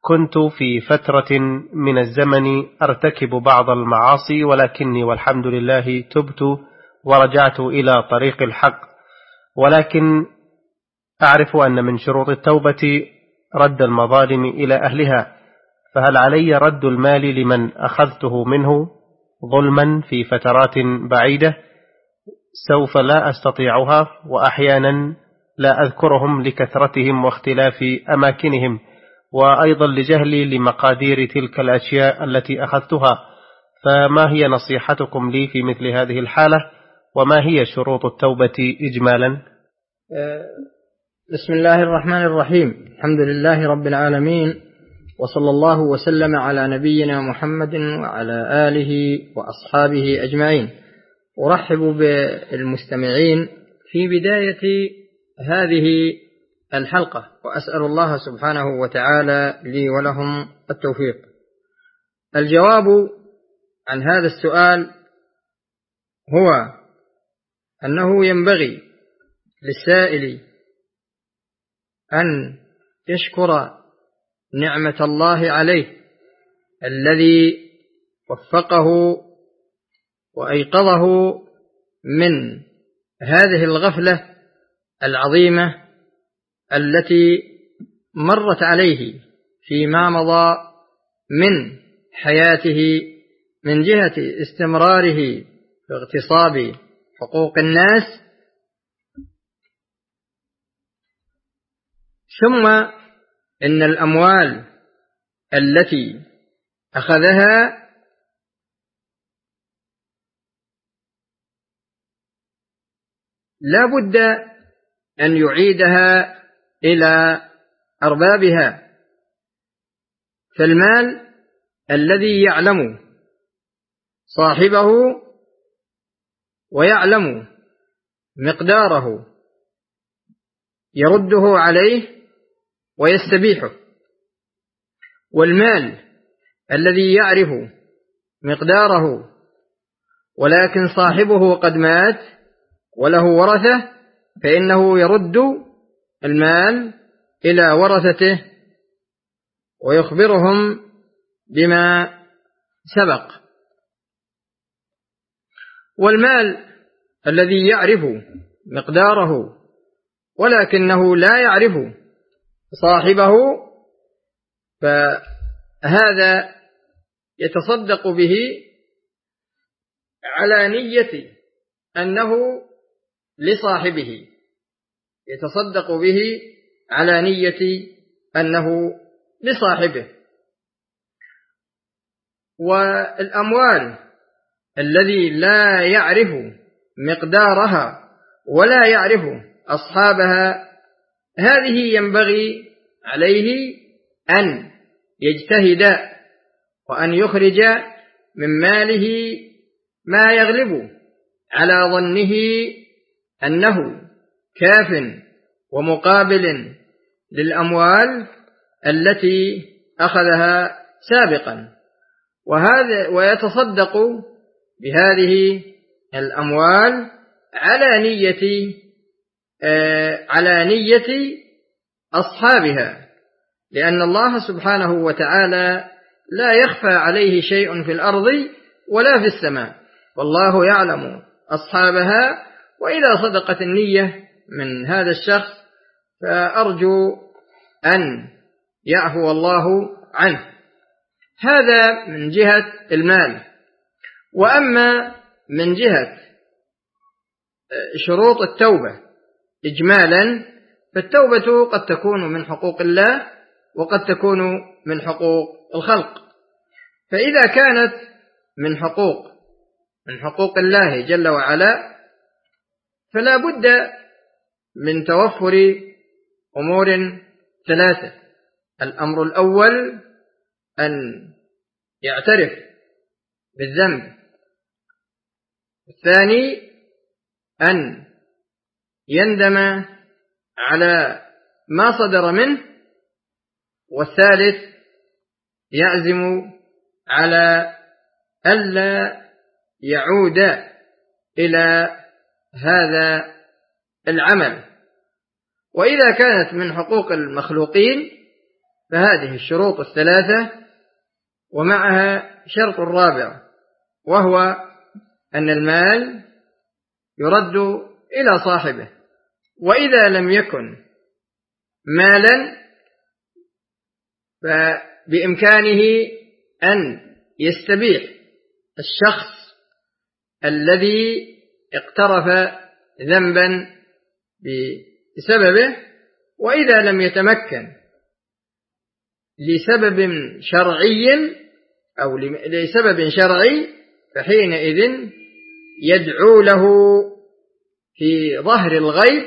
كنت في فترة من الزمن أرتكب بعض المعاصي، ولكني والحمد لله تبت ورجعت إلى طريق الحق، ولكن أعرف أن من شروط التوبة رد المظالم إلى أهلها، فهل علي رد المال لمن أخذته منه ظلما في فترات بعيدة سوف لا أستطيعها، وأحيانا لا أذكرهم لكثرتهم واختلاف أماكنهم، وأيضا لجهلي لمقادير تلك الأشياء التي أخذتها، فما هي نصيحتكم لي في مثل هذه الحالة، وما هي شروط التوبة إجمالا؟ بسم الله الرحمن الرحيم. الحمد لله رب العالمين، وصلى الله وسلم على نبينا محمد وعلى آله وأصحابه أجمعين. أرحب بالمستمعين في بداية هذه الحلقة، وأسأل الله سبحانه وتعالى لي ولهم التوفيق. الجواب عن هذا السؤال هو أنه ينبغي للسائل أن يشكر نعمة الله عليه الذي وفقه وأيقظه من هذه الغفلة العظيمة التي مرت عليه فيما مضى من حياته، من جهة استمراره في اغتصاب حقوق الناس، ثم إن الأموال التي أخذها لا بد أن يعيدها إلى أربابها. فالمال الذي يعلم صاحبه ويعلم مقداره يرده عليه ويستبيحه، والمال الذي يعرف مقداره ولكن صاحبه قد مات وله ورثة، فإنه يرد المال إلى ورثته ويخبرهم بما سبق. والمال الذي يعرف مقداره ولكنه لا يعرف صاحبه، فهذا يتصدق به على نية أنه لصاحبه، يتصدق به على نية أنه لصاحبه. والأموال الذي لا يعرف مقدارها ولا يعرف أصحابها، هذه ينبغي عليه أن يجتهد وأن يخرج من ماله ما يغلب على ظنه أنه كاف ومقابل للأموال التي أخذها سابقا، ويتصدق بهذه الأموال على نية أصحابها، لأن الله سبحانه وتعالى لا يخفى عليه شيء في الأرض ولا في السماء، والله يعلم أصحابها. وإذا صدقت النية من هذا الشخص فأرجو أن يعفو الله عنه. هذا من جهة المال. وأما من جهة شروط التوبة إجمالا، فالتوبة قد تكون من حقوق الله وقد تكون من حقوق الخلق. فإذا كانت من حقوق الله جل وعلا، فلا بد من توفر أمور ثلاثة. الأمر الأول أن يعترف بالذنب، الثاني أن يندم على ما صدر منه، والثالث يعزم على ألا يعود إلى هذا العمل. وإذا كانت من حقوق المخلوقين فهذه الشروط الثلاثة، ومعها شرط رابع، وهو أن المال يرد إلى صاحبه. وإذا لم يكن مالا فبإمكانه أن يستبيح الشخص الذي اقترف ذنبا بسببه. وإذا لم يتمكن لسبب شرعي أو لسبب شرعي فحينئذ يدعو له في ظهر الغيب.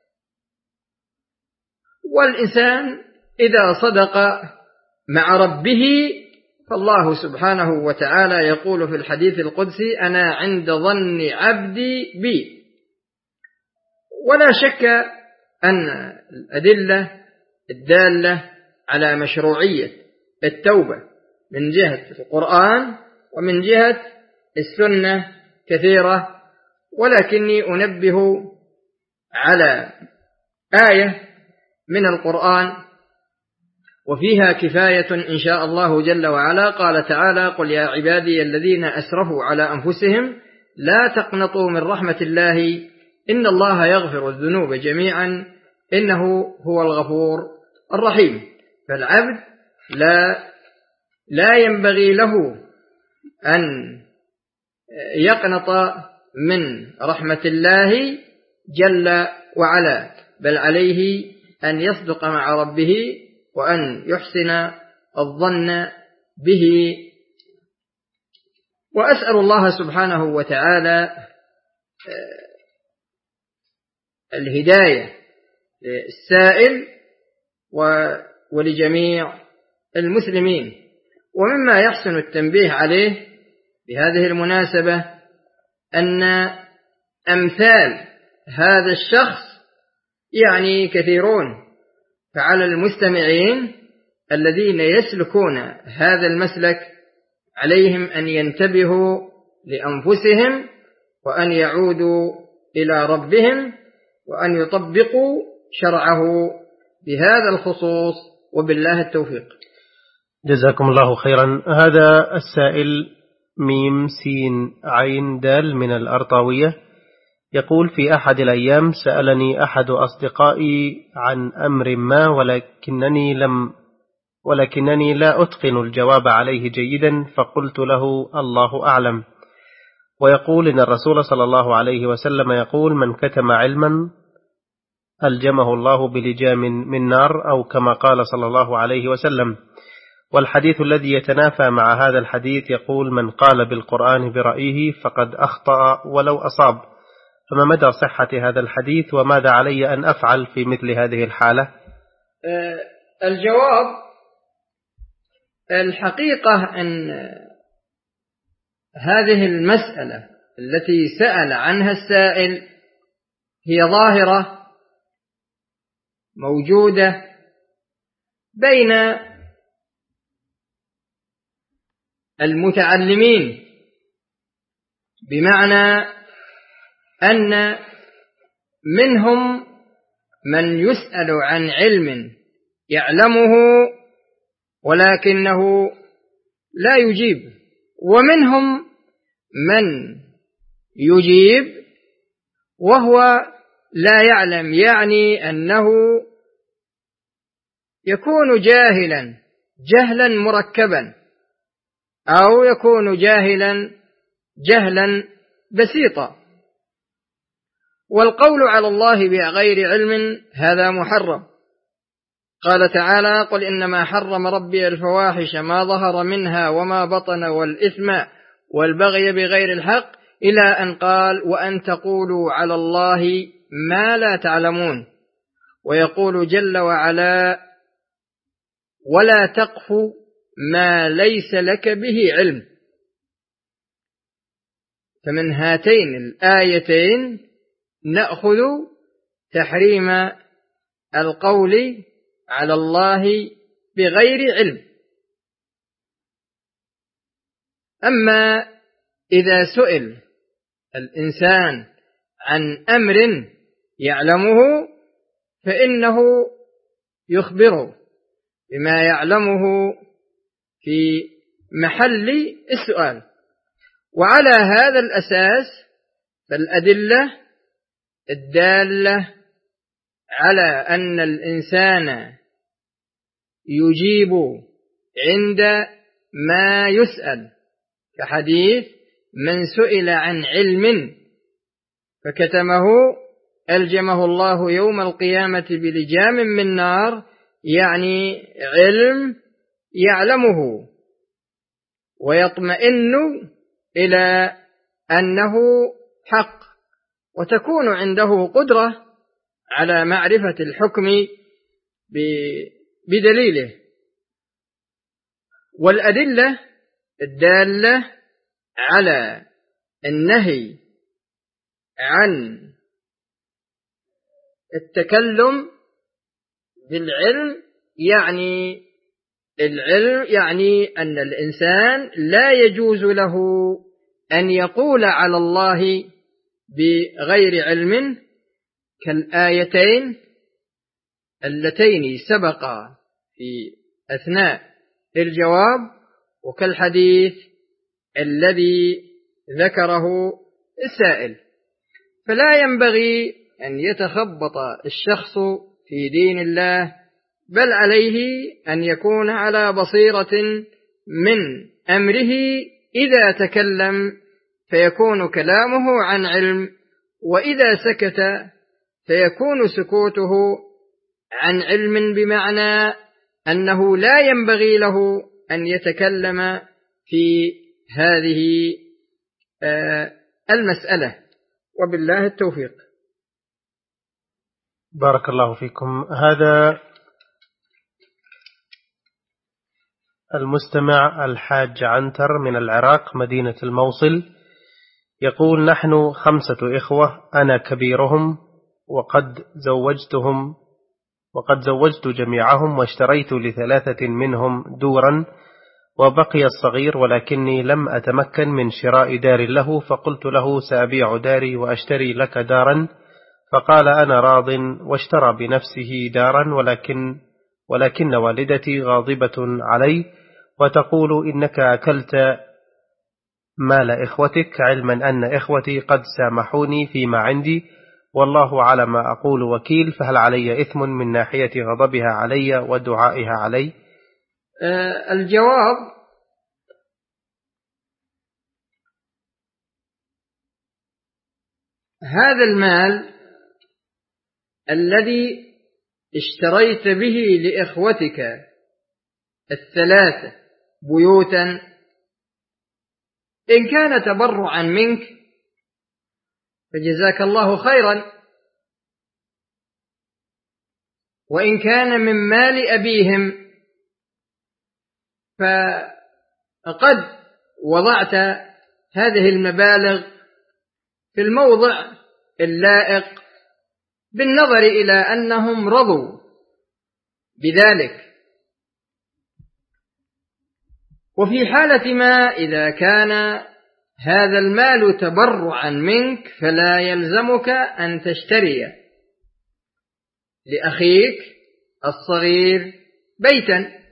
والإنسان إذا صدق مع ربه فالله سبحانه وتعالى يقول في الحديث القدسي: أنا عند ظن عبدي بي. ولا شك أن الأدلة الدالة على مشروعية التوبة من جهة القرآن ومن جهة السنة كثيرة، ولكني أنبه على آية من القرآن وفيها كفاية إن شاء الله جل وعلا. قال تعالى: قل يا عبادي الذين أسرفوا على أنفسهم لا تقنطوا من رحمة الله إن الله يغفر الذنوب جميعا إنه هو الغفور الرحيم. فالعبد لا ينبغي له أن يقنط من رحمة الله جل وعلا، بل عليه أن يصدق مع ربه وأن يحسن الظن به. وأسأل الله سبحانه وتعالى الهداية للسائل ولجميع المسلمين. ومما يحسن التنبيه عليه بهذه المناسبة أن أمثال هذا الشخص يعني كثيرون، فعلى المستمعين الذين يسلكون هذا المسلك عليهم أن ينتبهوا لأنفسهم وأن يعودوا إلى ربهم وأن يطبقوا شرعه بهذا الخصوص، وبالله التوفيق. جزاكم الله خيرا. هذا السائل ميم سين عين دال من الأرطاوية يقول: في أحد الأيام سألني أحد أصدقائي عن أمر ما ولكنني لا أتقن الجواب عليه جيدا، فقلت له: الله أعلم. ويقول إن الرسول صلى الله عليه وسلم يقول: من كتم علما ألجمه الله بلجام من نار، أو كما قال صلى الله عليه وسلم. والحديث الذي يتنافى مع هذا الحديث يقول: من قال بالقرآن برأيه فقد أخطأ ولو أصاب. فما مدى صحة هذا الحديث، وماذا علي أن أفعل في مثل هذه الحالة؟ الجواب: الحقيقة أن هذه المسألة التي سأل عنها السائل هي ظاهرة موجودة بين المتعلمين، بمعنى أن منهم من يسأل عن علم يعلمه ولكنه لا يجيب، ومنهم من يجيب وهو لا يعلم، يعني أنه يكون جاهلا جهلا مركبا أو يكون جاهلا جهلا بسيطا. والقول على الله بغير علم هذا محرم. قال تعالى: قل إنما حرم ربي الفواحش ما ظهر منها وما بطن والإثم والبغي بغير الحق، إلى أن قال: وأن تقولوا على الله ما لا تعلمون. ويقول جل وعلا: ولا تقف ما ليس لك به علم. فمن هاتين الآيتين نأخذ تحريم القول على الله بغير علم. أما إذا سئل الإنسان عن أمر يعلمه فإنه يخبره، بما يعلمه في محل السؤال. وعلى هذا الأساس فالأدلة الدالة على أن الإنسان يجيب عند ما يسأل، كحديث من سئل عن علم فكتمه ألجمه الله يوم القيامة بلجام من نار، يعني علم يعلمه ويطمئن إلى أنه حق، وتكون عنده قدرة على معرفة الحكم بدليله. والأدلة الدالة على النهي عن التكلم بالعلم، يعني العلم يعني أن الإنسان لا يجوز له أن يقول على الله بغير علم، كالآيتين اللتين سبقا في أثناء الجواب، وكالحديث الذي ذكره السائل. فلا ينبغي أن يتخبط الشخص في دين الله، بل عليه أن يكون على بصيرة من أمره إذا تكلم فيكون كلامه عن علم، وإذا سكت فيكون سكوته عن علم، بمعنى أنه لا ينبغي له أن يتكلم في هذه المسألة. وبالله التوفيق. بارك الله فيكم. هذا المستمع الحاج عنتر من العراق مدينة الموصل يقول: نحن 5 إخوة، أنا كبيرهم، وقد زوجت جميعهم، واشتريت ل3 منهم دورا، وبقي الصغير، ولكني لم أتمكن من شراء دار له، فقلت له سأبيع داري وأشتري لك دارا، فقال أنا راض، واشترى بنفسه دارا، ولكن والدتي غاضبة علي وتقول إنك أكلت مال إخوتك، علما أن إخوتي قد سامحوني فيما عندي، والله على ما أقول وكيل، فهل علي إثم من ناحية غضبها علي ودعائها علي؟ الجواب: هذا المال الذي اشتريت به لإخوتك 3 بيوتا، إن كان تبرعا منك فجزاك الله خيرا، وإن كان من مال أبيهم فقد وضعت هذه المبالغ في الموضع اللائق بالنظر إلى أنهم رضوا بذلك. وفي حالة ما إذا كان هذا المال تبرعا منك فلا يلزمك أن تشتري لأخيك الصغير بيتا.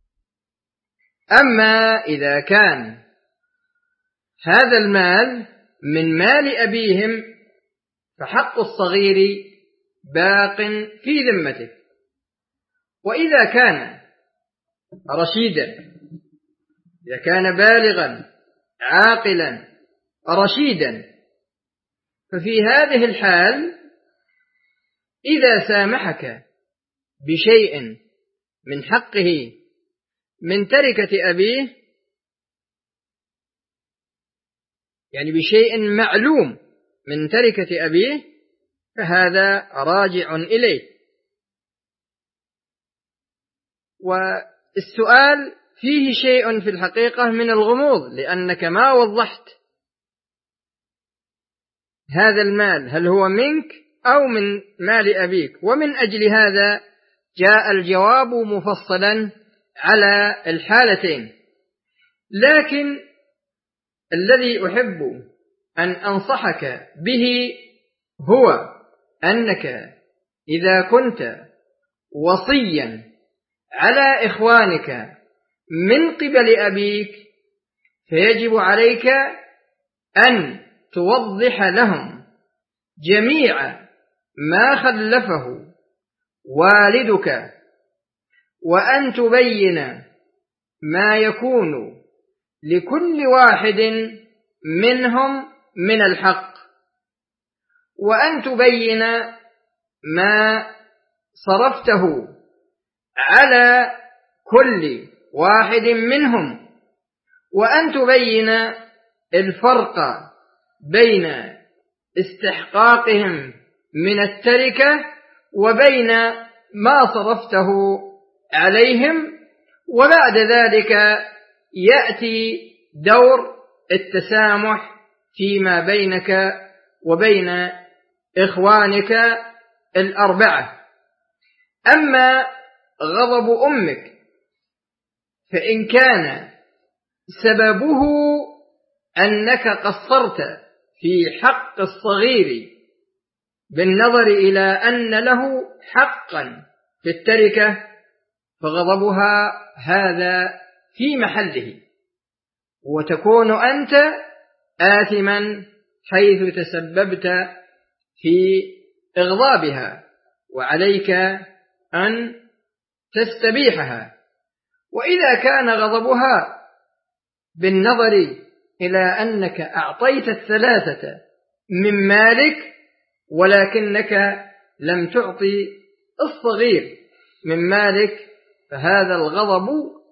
أما إذا كان هذا المال من مال أبيهم فحق الصغير باق في ذمتك. وإذا كان رشيدا، إذا كان بالغا عاقلا رشيدا، ففي هذه الحال إذا سامحك بشيء من حقه من تركة أبيه، يعني بشيء معلوم من تركة أبيه، فهذا راجع إليه. والسؤال فيه شيء في الحقيقة من الغموض، لأنك ما وضحت هذا المال هل هو منك أو من مال أبيك، ومن أجل هذا جاء الجواب مفصلا على الحالتين. لكن الذي أحب أن أنصحك به هو أنك إذا كنت وصيا على إخوانك من قبل أبيك، فيجب عليك أن توضح لهم جميع ما خلفه والدك، وأن تبين ما يكون لكل واحد منهم من الحق، وأن تبين ما صرفته على كل واحد منهم، وأن تبين الفرق بين استحقاقهم من التركة وبين ما صرفته عليهم. وبعد ذلك يأتي دور التسامح فيما بينك وبين إخوانك الأربعة. أما غضب أمك فإن كان سببه أنك قصرت في حق الصغير بالنظر إلى أن له حقا في التركة، فغضبها هذا في محله، وتكون أنت آثما حيث تسببت في إغضابها، وعليك أن تستبيحها. وإذا كان غضبها بالنظر إلى أنك أعطيت الثلاثة من مالك ولكنك لم تعطي الصغير من مالك، فهذا الغضب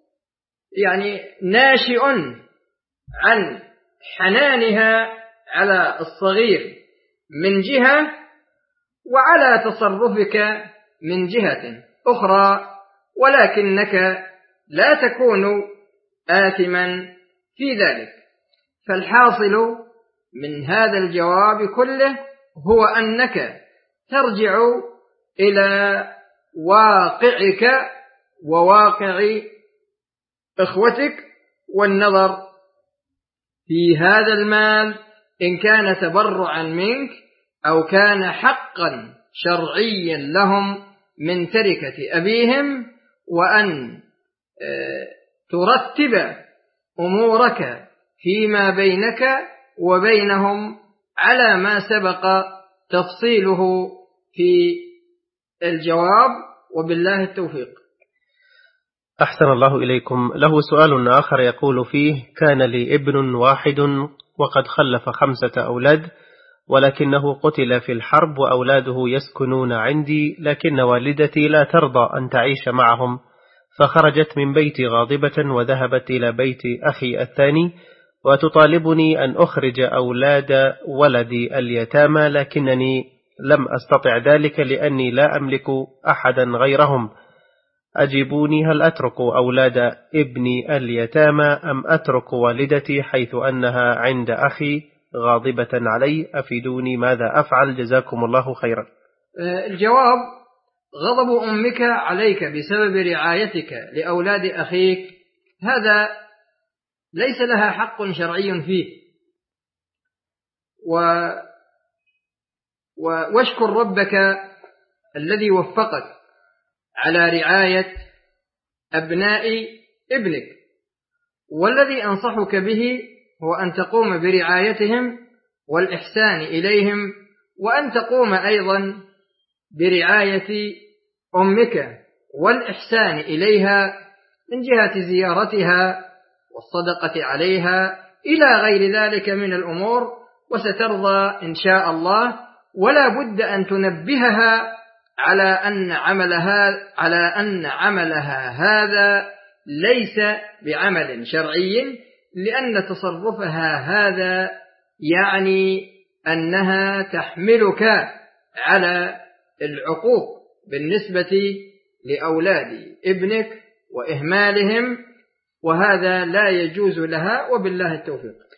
ناشئ عن حنانها على الصغير من جهة، وعلى تصرفك من جهة أخرى، ولكنك لا تكون آثما في ذلك. فالحاصل من هذا الجواب كله هو أنك ترجع إلى واقعك وواقع إخوتك، والنظر في هذا المال إن كان تبرعا منك أو كان حقا شرعيا لهم من تركة أبيهم، وأن ترتب أمورك فيما بينك وبينهم على ما سبق تفصيله في الجواب، وبالله التوفيق. أحسن الله إليكم. له سؤال آخر يقول فيه: كان لي ابن واحد وقد خلف 5 أولاد، ولكنه قتل في الحرب وأولاده يسكنون عندي، لكن والدتي لا ترضى أن تعيش معهم، فخرجت من بيتي غاضبة وذهبت إلى بيت أخي الثاني وتطالبني أن أخرج أولاد ولدي اليتامى، لكنني لم أستطع ذلك لأني لا أملك أحدا غيرهم. أجيبوني، هل أترك أولاد ابني اليتامى أم أترك والدتي حيث أنها عند أخي غاضبة علي؟ أفيدوني ماذا أفعل، جزاكم الله خيرا. الجواب: غضب أمك عليك بسبب رعايتك لأولاد أخيك هذا ليس لها حق شرعي فيه، واشكر ربك الذي وفقك على رعاية أبناء ابنك، والذي أنصحك به هو أن تقوم برعايتهم والإحسان إليهم، وأن تقوم أيضا برعاية أمك والإحسان إليها من جهة زيارتها والصدقة عليها إلى غير ذلك من الأمور، وسترضى إن شاء الله. ولا بد أن تنبهها على أن عملها هذا ليس بعمل شرعي، لأن تصرفها هذا يعني أنها تحملك على العقوق بالنسبة لأولاد ابنك وإهمالهم، وهذا لا يجوز لها، وبالله التوفيق.